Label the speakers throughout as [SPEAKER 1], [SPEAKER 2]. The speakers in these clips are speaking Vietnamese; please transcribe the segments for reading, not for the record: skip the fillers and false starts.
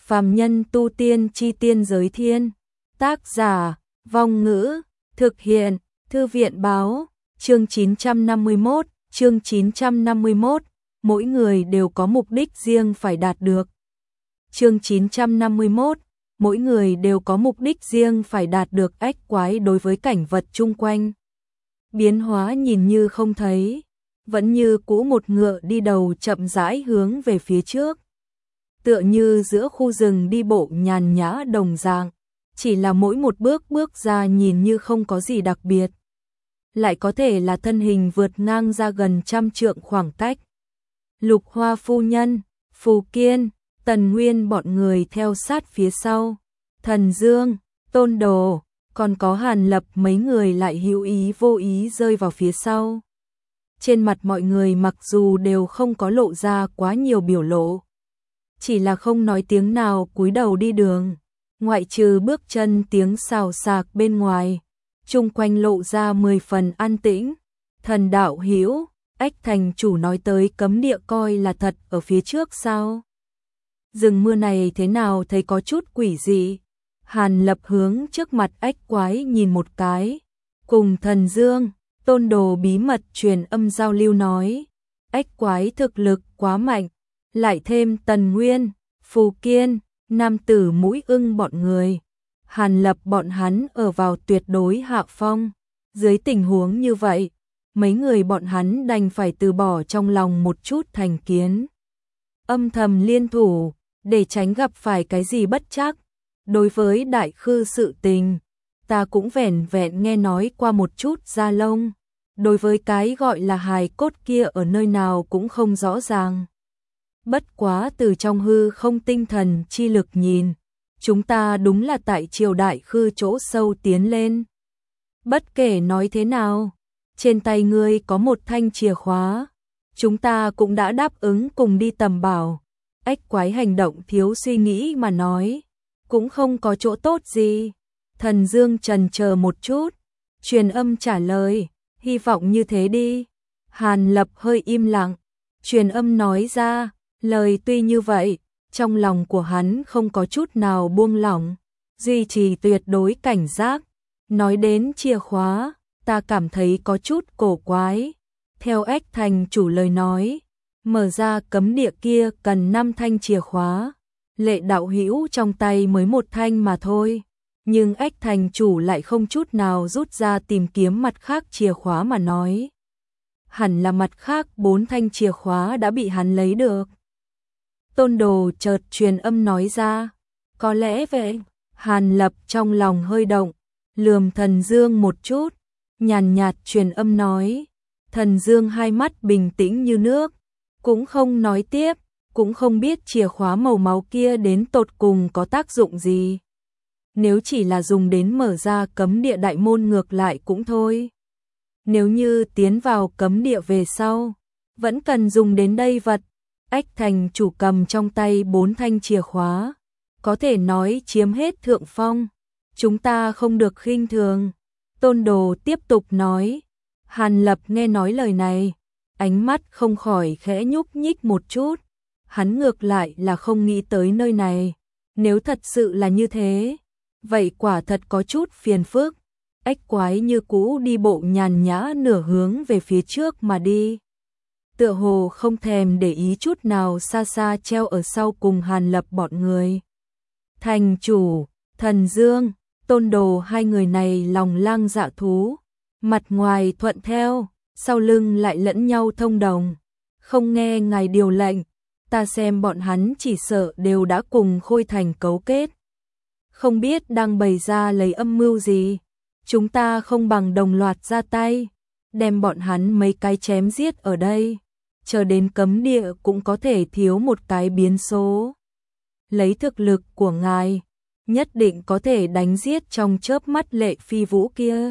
[SPEAKER 1] Phàm nhân tu tiên chi tiên giới thiên. Tác giả, Vong Ngữ, thực hiện, Thư viện báo, chương 951, mỗi người đều có mục đích riêng phải đạt được. Chương 951, mỗi người đều có mục đích riêng phải đạt được. Ách quái đối với cảnh vật chung quanh. Biến hóa nhìn như không thấy, vẫn như cũ một ngựa đi đầu chậm rãi hướng về phía trước. Tựa như giữa khu rừng đi bộ nhàn nhã đồng dạng, chỉ là mỗi một bước bước ra nhìn như không có gì đặc biệt. Lại có thể là thân hình vượt ngang ra gần 100 trượng khoảng cách. Lục Hoa phu nhân, Phù Kiên, Tần Nguyên bọn người theo sát phía sau. Thần Dương, Tôn Đồ, còn có Hàn Lập mấy người lại hữu ý vô ý rơi vào phía sau. Trên mặt mọi người mặc dù đều không có lộ ra quá nhiều biểu lộ, chỉ là không nói tiếng nào cúi đầu đi đường, ngoại trừ bước chân tiếng xào xạc bên ngoài, chung quanh lộ ra 10 phần an tĩnh. Thần đạo hữu, Ách thành chủ nói tới cấm địa coi là thật ở phía trước sao? Rừng mưa này thế nào thấy có chút quỷ dị. Hàn Lập hướng trước mặt Ách quái nhìn một cái, cùng Thần Dương, Tôn Đồ bí mật truyền âm giao lưu nói, Ách quái thực lực quá mạnh, lại thêm Tần Nguyên, Phù Kiên, nam tử mũi ưng bọn người, Hàn Lập bọn hắn ở vào tuyệt đối hạ phong. Dưới tình huống như vậy, mấy người bọn hắn đành phải từ bỏ trong lòng một chút thành kiến, âm thầm liên thủ để tránh gặp phải cái gì bất trắc. Đối với đại khư sự tình, ta cũng vẻn vẹn nghe nói qua một chút da lông, đối với cái gọi là hài cốt kia ở nơi nào cũng không rõ ràng. Bất quá từ trong hư không tinh thần chi lực nhìn, chúng ta đúng là tại triều đại khư chỗ sâu tiến lên. Bất kể nói thế nào, trên tay ngươi có một thanh chìa khóa, chúng ta cũng đã đáp ứng cùng đi tầm bảo. Ách quái hành động thiếu suy nghĩ mà nói, cũng không có chỗ tốt gì. Thần Dương chần chờ một chút, truyền âm trả lời, hy vọng như thế đi. Hàn Lập hơi im lặng, truyền âm nói ra, lời tuy như vậy, trong lòng của hắn không có chút nào buông lỏng, duy trì tuyệt đối cảnh giác. Nói đến chìa khóa, ta cảm thấy có chút cổ quái. Theo Ách thành chủ lời nói, mở ra cấm địa kia cần 5 thanh chìa khóa. Lệ đạo hữu trong tay mới một thanh mà thôi, nhưng Ách thành chủ lại không chút nào rút ra tìm kiếm mặt khác chìa khóa mà nói. Hẳn là mặt khác 4 thanh chìa khóa đã bị hắn lấy được. Tôn Đồ chợt truyền âm nói ra, có lẽ vậy. Hàn Lập trong lòng hơi động, lườm Thần Dương một chút, nhàn nhạt truyền âm nói. Thần Dương hai mắt bình tĩnh như nước, cũng không nói tiếp, cũng không biết chìa khóa màu máu kia đến tột cùng có tác dụng gì. Nếu chỉ là dùng đến mở ra cấm địa đại môn ngược lại cũng thôi. Nếu như tiến vào cấm địa về sau, vẫn cần dùng đến đây vật. Ách thành chủ cầm trong tay 4 thanh chìa khóa, có thể nói chiếm hết thượng phong. Chúng ta không được khinh thường. Tôn Đồ tiếp tục nói. Hàn Lập nghe nói lời này, ánh mắt không khỏi khẽ nhúc nhích một chút. Hắn ngược lại là không nghĩ tới nơi này. Nếu thật sự là như thế, vậy quả thật có chút phiền phức. Ách quái như cũ đi bộ nhàn nhã nửa hướng về phía trước mà đi, tựa hồ không thèm để ý chút nào xa xa treo ở sau cùng Hàn Lập bọn người. Thành chủ, Thần Dương, Tôn Đồ hai người này lòng lang dạ thú, mặt ngoài thuận theo, sau lưng lại lẫn nhau thông đồng, không nghe ngài điều lệnh. Ta xem bọn hắn chỉ sợ đều đã cùng Khôi Thành cấu kết, không biết đang bày ra lấy âm mưu gì. Chúng ta không bằng đồng loạt ra tay, đem bọn hắn mấy cái chém giết ở đây, chờ đến cấm địa cũng có thể thiếu một cái biến số. Lấy thực lực của ngài, nhất định có thể đánh giết trong chớp mắt Lệ Phi Vũ kia.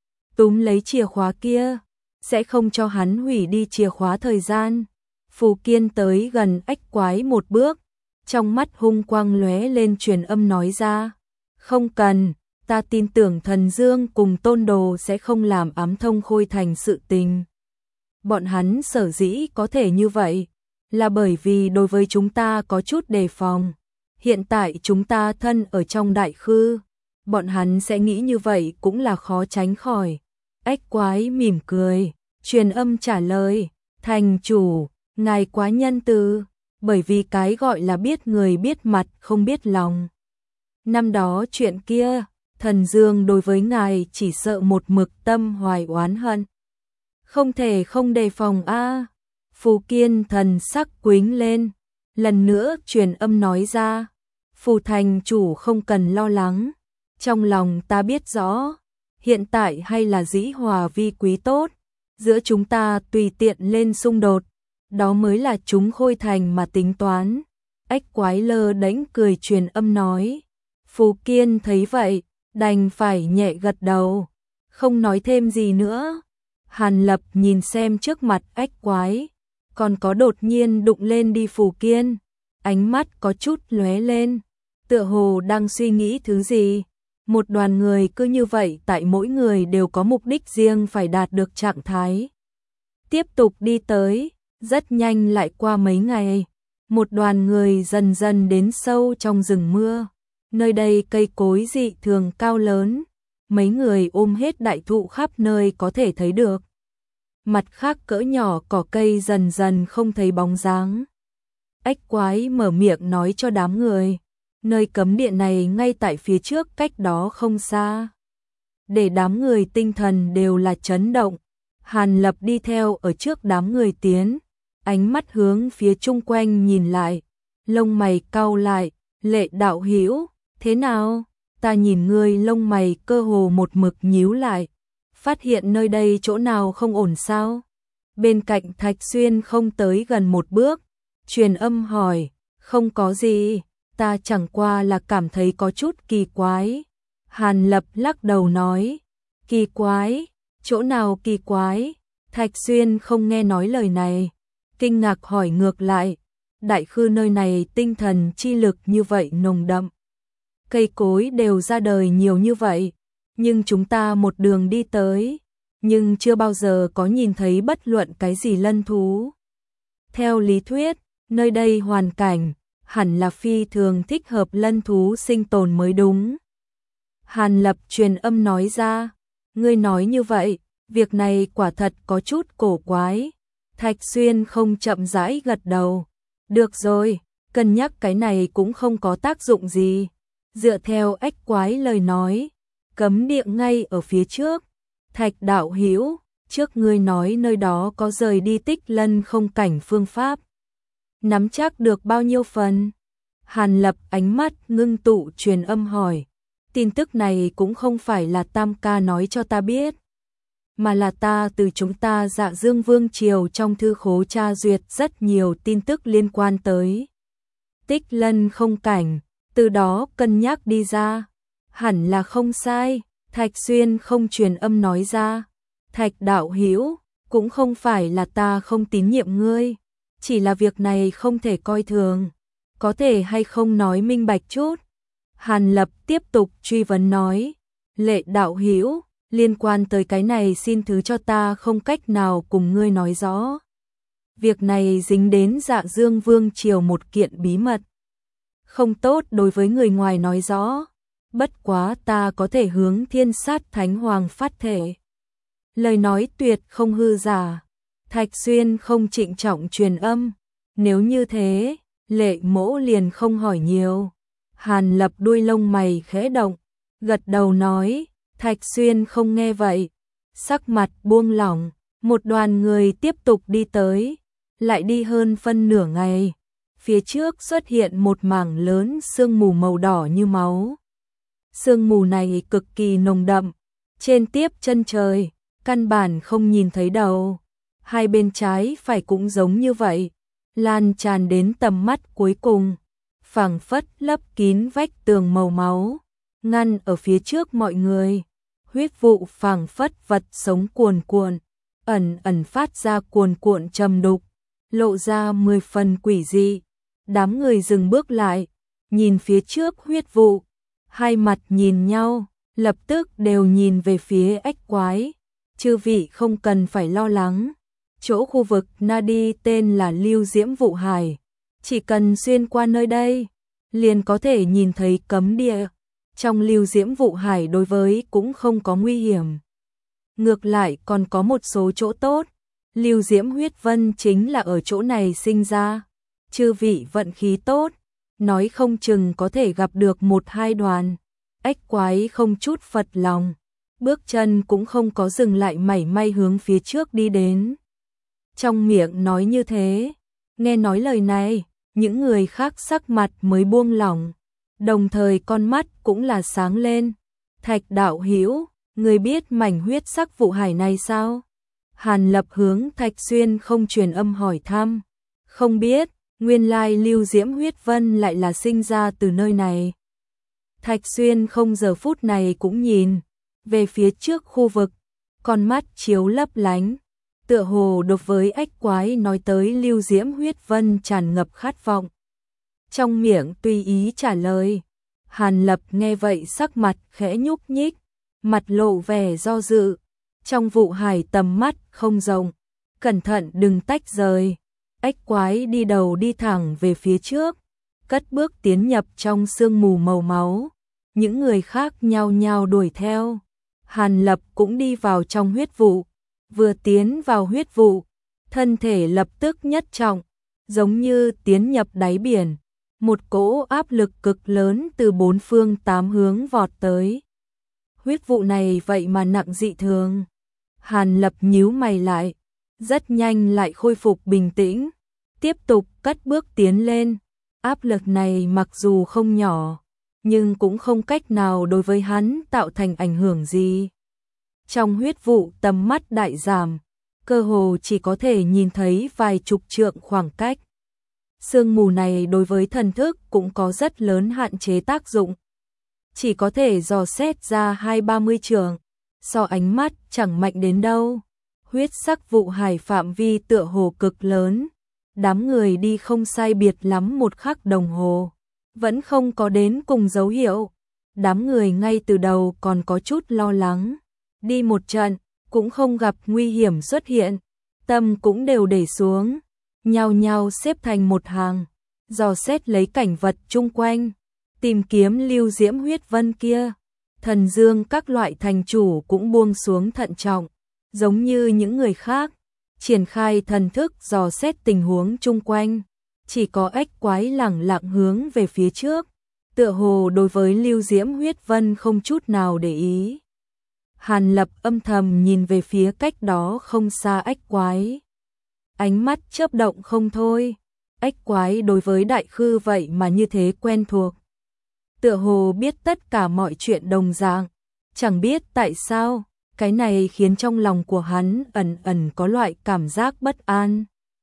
[SPEAKER 1] Túm lấy chìa khóa kia, sẽ không cho hắn hủy đi chìa khóa thời gian. Phù Kiên tới gần Ách quái một bước, trong mắt hung quang lóe lên truyền âm nói ra. Không cần, ta tin tưởng Thần Dương cùng Tôn Đồ sẽ không làm ám thông Khôi Thành sự tình. Bọn hắn sở dĩ có thể như vậy, là bởi vì đối với chúng ta có chút đề phòng. hiện tại chúng ta thân ở trong đại khư, bọn hắn sẽ nghĩ như vậy cũng là khó tránh khỏi. Ếch quái mỉm cười, truyền âm trả lời, thành chủ, ngài quá nhân từ, bởi vì cái gọi là biết người biết mặt không biết lòng. Năm đó chuyện kia, thần dương đối với ngài chỉ sợ một mực tâm hoài oán hận. Không thể không đề phòng a. Phù Kiên thần sắc quĩnh lên, lần nữa truyền âm nói ra, Phù thành chủ không cần lo lắng, trong lòng ta biết rõ, hiện tại hay là dĩ hòa vi quý tốt, giữa chúng ta tùy tiện lên xung đột, đó mới là chúng Khôi Thành mà tính toán. Ếch quái lơ đễnh cười truyền âm nói. Phù Kiên thấy vậy, đành phải nhẹ gật đầu, không nói thêm gì nữa. Hàn Lập nhìn xem trước mặt ếch quái, còn có đột nhiên đụng lên đi Phù Kiên, ánh mắt có chút lóe lên, tựa hồ đang suy nghĩ thứ gì. Một đoàn người cứ như vậy tại mỗi người đều có mục đích riêng phải đạt được trạng thái. Tiếp tục đi tới, rất nhanh lại qua mấy ngày, một đoàn người dần dần đến sâu trong rừng mưa. Nơi đây cây cối dị thường cao lớn, mấy người ôm hết đại thụ khắp nơi có thể thấy được. Mặt khác cỡ nhỏ cỏ cây dần dần không thấy bóng dáng. Ếch quái mở miệng nói cho đám người, nơi cấm địa này ngay tại phía trước cách đó không xa. Để đám người tinh thần đều là chấn động, Hàn Lập đi theo ở trước đám người tiến, ánh mắt hướng phía chung quanh nhìn lại, lông mày cau lại, Lệ đạo hữu, thế nào? Ta nhìn ngươi lông mày cơ hồ một mực nhíu lại, phát hiện nơi đây chỗ nào không ổn sao? Bên cạnh Thạch Xuyên không tới gần một bước, truyền âm hỏi, không có gì, ta chẳng qua là cảm thấy có chút kỳ quái. Hàn Lập lắc đầu nói, kỳ quái, chỗ nào kỳ quái? Thạch Xuyên không nghe nói lời này, kinh ngạc hỏi ngược lại, đại khư nơi này tinh thần chi lực như vậy nồng đậm. Cây cối đều ra đời nhiều như vậy, nhưng chúng ta một đường đi tới, nhưng chưa bao giờ có nhìn thấy bất luận cái gì lân thú. Theo lý thuyết, nơi đây hoàn cảnh, hẳn là phi thường thích hợp lân thú sinh tồn mới đúng. Hàn Lập truyền âm nói ra, ngươi nói như vậy, việc này quả thật có chút cổ quái. Thạch Xuyên không chậm rãi gật đầu, được rồi, cân nhắc cái này cũng không có tác dụng gì. Dựa theo ếch quái lời nói, cấm địa ngay ở phía trước. Thạch đạo hữu, trước ngươi nói nơi đó có rời đi tích lân không cảnh phương pháp. Nắm chắc được bao nhiêu phần? Hàn Lập ánh mắt ngưng tụ truyền âm hỏi. Tin tức này cũng không phải là Tam ca nói cho ta biết, mà là ta từ chúng ta Dạ Dương Vương Triều trong thư khố tra duyệt rất nhiều tin tức liên quan tới tích lân không cảnh, từ đó cân nhắc đi ra. Hẳn là không sai, Thạch Xuyên không truyền âm nói ra. Thạch đạo hữu, cũng không phải là ta không tín nhiệm ngươi, chỉ là việc này không thể coi thường, có thể hay không nói minh bạch chút. Hàn Lập tiếp tục truy vấn nói, Lệ đạo hữu, liên quan tới cái này xin thứ cho ta không cách nào cùng ngươi nói rõ. Việc này dính đến Dạ Dương Vương Triều một kiện bí mật, không tốt đối với người ngoài nói rõ, bất quá ta có thể hướng Thiên Sát Thánh Hoàng phát thể. Lời nói tuyệt không hư giả. Thạch Xuyên không trịnh trọng truyền âm, nếu như thế, Lệ mỗ liền không hỏi nhiều. Hàn Lập đuôi lông mày khẽ động, gật đầu nói. Thạch Xuyên không nghe vậy, sắc mặt buông lỏng, một đoàn người tiếp tục đi tới, lại đi hơn phân nửa ngày. Phía trước xuất hiện một mảng lớn sương mù màu đỏ như máu. Sương mù này cực kỳ nồng đậm, trên tiếp chân trời, căn bản không nhìn thấy đầu. Hai bên trái phải cũng giống như vậy, lan tràn đến tầm mắt cuối cùng, phảng phất lấp kín vách tường màu máu, ngăn ở phía trước mọi người. Huyết vụ phảng phất vật sống cuồn cuộn, ẩn ẩn phát ra cuồn cuộn trầm đục, lộ ra 10 phần quỷ dị. Đám người dừng bước lại, nhìn phía trước huyết vụ, hai mặt nhìn nhau, lập tức đều nhìn về phía ếch quái. Chư vị không cần phải lo lắng, chỗ khu vực Nadi tên là Lưu Diễm Vụ Hải, chỉ cần xuyên qua nơi đây, liền có thể nhìn thấy cấm địa. Trong lưu diễm vụ hải đối với cũng không có nguy hiểm. Ngược lại còn có một số chỗ tốt. Lưu diễm huyết vân chính là ở chỗ này sinh ra. Chư vị vận khí tốt, nói không chừng có thể gặp được một hai đoàn. Ếch quái không chút phật lòng, bước chân cũng không có dừng lại mảy may hướng phía trước đi đến. Trong miệng nói như thế, nghe nói lời này, những người khác sắc mặt mới buông lỏng, đồng thời con mắt cũng là sáng lên. Thạch đạo hữu, người biết mảnh huyết sắc vụ hải này sao? Hàn Lập hướng Thạch Xuyên không truyền âm hỏi thăm. Không biết, nguyên lai lưu diễm huyết vân lại là sinh ra từ nơi này. Thạch Xuyên không giờ phút này cũng nhìn về phía trước khu vực, con mắt chiếu lấp lánh, tựa hồ đối với ếch quái nói tới lưu diễm huyết vân tràn ngập khát vọng. Trong miệng tùy ý trả lời. Hàn Lập nghe vậy sắc mặt khẽ nhúc nhích, mặt lộ vẻ do dự. Trong vụ hải tầm mắt không rộng, cẩn thận đừng tách rời. Ếch quái đi đầu đi thẳng về phía trước, cất bước tiến nhập trong sương mù màu máu. Những người khác nhao nhao đuổi theo. Hàn Lập cũng đi vào trong huyết vụ. Vừa tiến vào huyết vụ, thân thể lập tức nhất trọng, giống như tiến nhập đáy biển. Một cỗ áp lực cực lớn từ bốn phương tám hướng vọt tới. Huyết vụ này vậy mà nặng dị thường. Hàn Lập nhíu mày lại, rất nhanh lại khôi phục bình tĩnh, tiếp tục cất bước tiến lên. Áp lực này mặc dù không nhỏ, nhưng cũng không cách nào đối với hắn tạo thành ảnh hưởng gì. Trong huyết vụ tầm mắt đại giảm, cơ hồ chỉ có thể nhìn thấy vài chục trượng khoảng cách. Sương mù này đối với thần thức cũng có rất lớn hạn chế tác dụng. Chỉ có thể dò xét ra 20-30 trượng, so ánh mắt chẳng mạnh đến đâu. Huyết sắc vụ hải phạm vi tựa hồ cực lớn. Đám người đi không sai biệt lắm một khắc đồng hồ, vẫn không có đến cùng dấu hiệu. Đám người ngay từ đầu còn có chút lo lắng. Đi một trận, cũng không gặp nguy hiểm xuất hiện. Tâm cũng đều để xuống, nhao nhao xếp thành một hàng, dò xét lấy cảnh vật chung quanh, tìm kiếm lưu diễm huyết vân kia. Thần Dương các loại thành chủ cũng buông xuống thận trọng, giống như những người khác, triển khai thần thức dò xét tình huống chung quanh. Chỉ có ếch quái lẳng lặng hướng về phía trước, tựa hồ đối với lưu diễm huyết vân không chút nào để ý. Hàn Lập âm thầm nhìn về phía cách đó không xa ếch quái. Ánh mắt chớp động không thôi. Ếch quái đối với đại khư vậy mà như thế quen thuộc. Tựa hồ biết tất cả mọi chuyện đồng dạng. Chẳng biết tại sao, cái này khiến trong lòng của hắn ẩn ẩn có loại cảm giác bất an.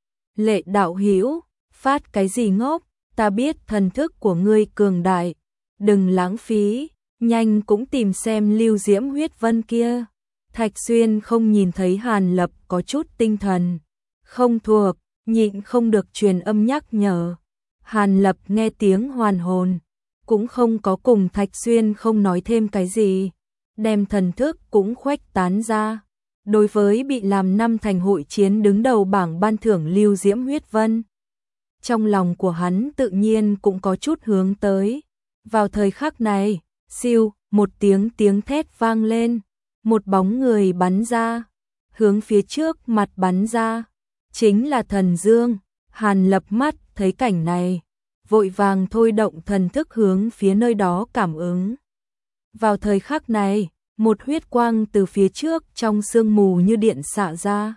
[SPEAKER 1] Lệ đạo hữu, phát cái gì ngốc, ta biết thần thức của ngươi cường đại. Đừng lãng phí, nhanh cũng tìm xem lưu diễm huyết vân kia. Thạch Xuyên không nhìn thấy Hàn Lập có chút tinh thần không thuộc, nhịn không được truyền âm nhắc nhở. Hàn Lập nghe tiếng hoàn hồn, cũng không có cùng Thạch Xuyên không nói thêm cái gì, đem thần thức cũng khuếch tán ra. Đối với bị làm năm thành hội chiến đứng đầu bảng ban thưởng lưu diễm huyết vân, trong lòng của hắn tự nhiên cũng có chút hướng tới. Vào thời khắc này, siêu, một tiếng thét vang lên, một bóng người bắn ra, hướng phía trước mặt bắn ra. Chính là Thần Dương. Hàn Lập mắt thấy cảnh này, vội vàng thôi động thần thức hướng phía nơi đó cảm ứng. Vào thời khắc này, một huyết quang từ phía trước trong sương mù như điện xạ ra.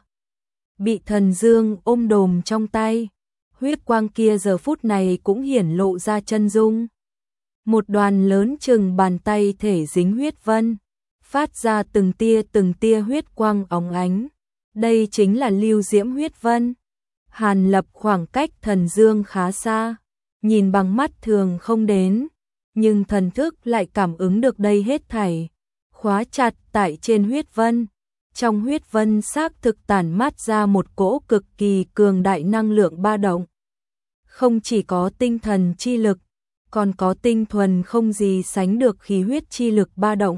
[SPEAKER 1] Bị Thần Dương ôm đồm trong tay, huyết quang kia giờ phút này cũng hiển lộ ra chân dung. Một đoàn lớn chừng bàn tay thể dính huyết vân, phát ra từng tia huyết quang óng ánh. Đây chính là lưu diễm huyết vân. Hàn Lập khoảng cách Thần Dương khá xa, nhìn bằng mắt thường không đến, nhưng thần thức lại cảm ứng được đây hết thảy, khóa chặt tại trên huyết vân. Trong huyết vân xác thực tản mát ra một cỗ cực kỳ cường đại năng lượng ba động. Không chỉ có tinh thần chi lực, còn có tinh thuần không gì sánh được khí huyết chi lực ba động.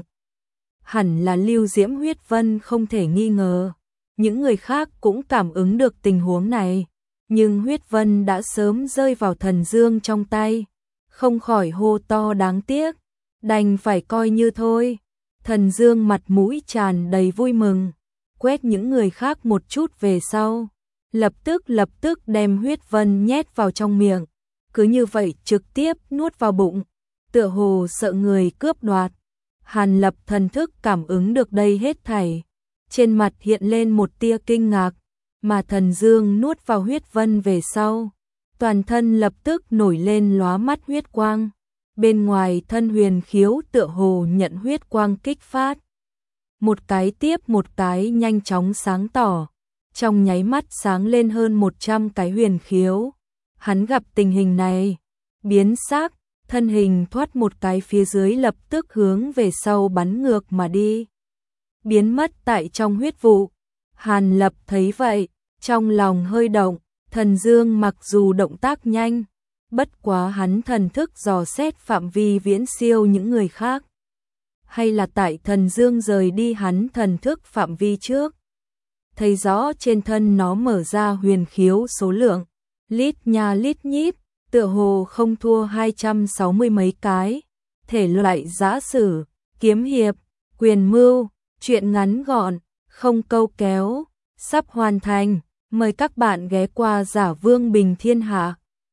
[SPEAKER 1] Hẳn là lưu diễm huyết vân không thể nghi ngờ. Những người khác cũng cảm ứng được tình huống này, nhưng huyết vân đã sớm rơi vào Thần Dương trong tay, không khỏi hô to đáng tiếc, đành phải coi như thôi. Thần Dương mặt mũi tràn đầy vui mừng, quét những người khác một chút về sau, lập tức đem huyết vân nhét vào trong miệng, cứ như vậy trực tiếp nuốt vào bụng, tựa hồ sợ người cướp đoạt. Hàn Lập thần thức cảm ứng được đây hết thảy, trên mặt hiện lên một tia kinh ngạc, mà Thần Dương nuốt vào huyết vân về sau, toàn thân lập tức nổi lên lóa mắt huyết quang, bên ngoài thân huyền khiếu tựa hồ nhận huyết quang kích phát. Một cái tiếp một cái nhanh chóng sáng tỏ, trong nháy mắt sáng lên hơn 100 cái huyền khiếu. Hắn gặp tình hình này, biến sắc, thân hình thoát một cái phía dưới lập tức hướng về sau bắn ngược mà đi, biến mất tại trong huyết vụ. Hàn Lập thấy vậy, trong lòng hơi động, Thần Dương mặc dù động tác nhanh, bất quá hắn thần thức dò xét phạm vi viễn siêu những người khác. Hay là tại Thần Dương rời đi hắn thần thức phạm vi trước, thấy rõ trên thân nó mở ra huyền khiếu số lượng, lít nha lít nhít, tựa hồ không thua 260 mấy cái, thể loại giã sử, kiếm hiệp, quyền mưu, truyện ngắn gọn, không câu kéo, sắp hoàn thành, mời các bạn ghé qua Giả Vương Bình Thiên Hạ.